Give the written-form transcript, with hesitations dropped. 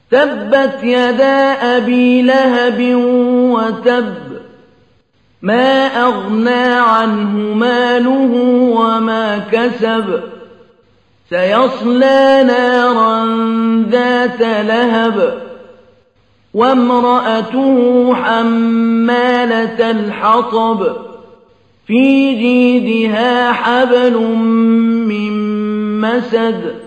تبت يدا أبي لهب وتب ما أغنى عنه ماله وما كسب سيصلى نارا ذات لهب وامرأته حمالة الحطب في جيدها حبل من مسد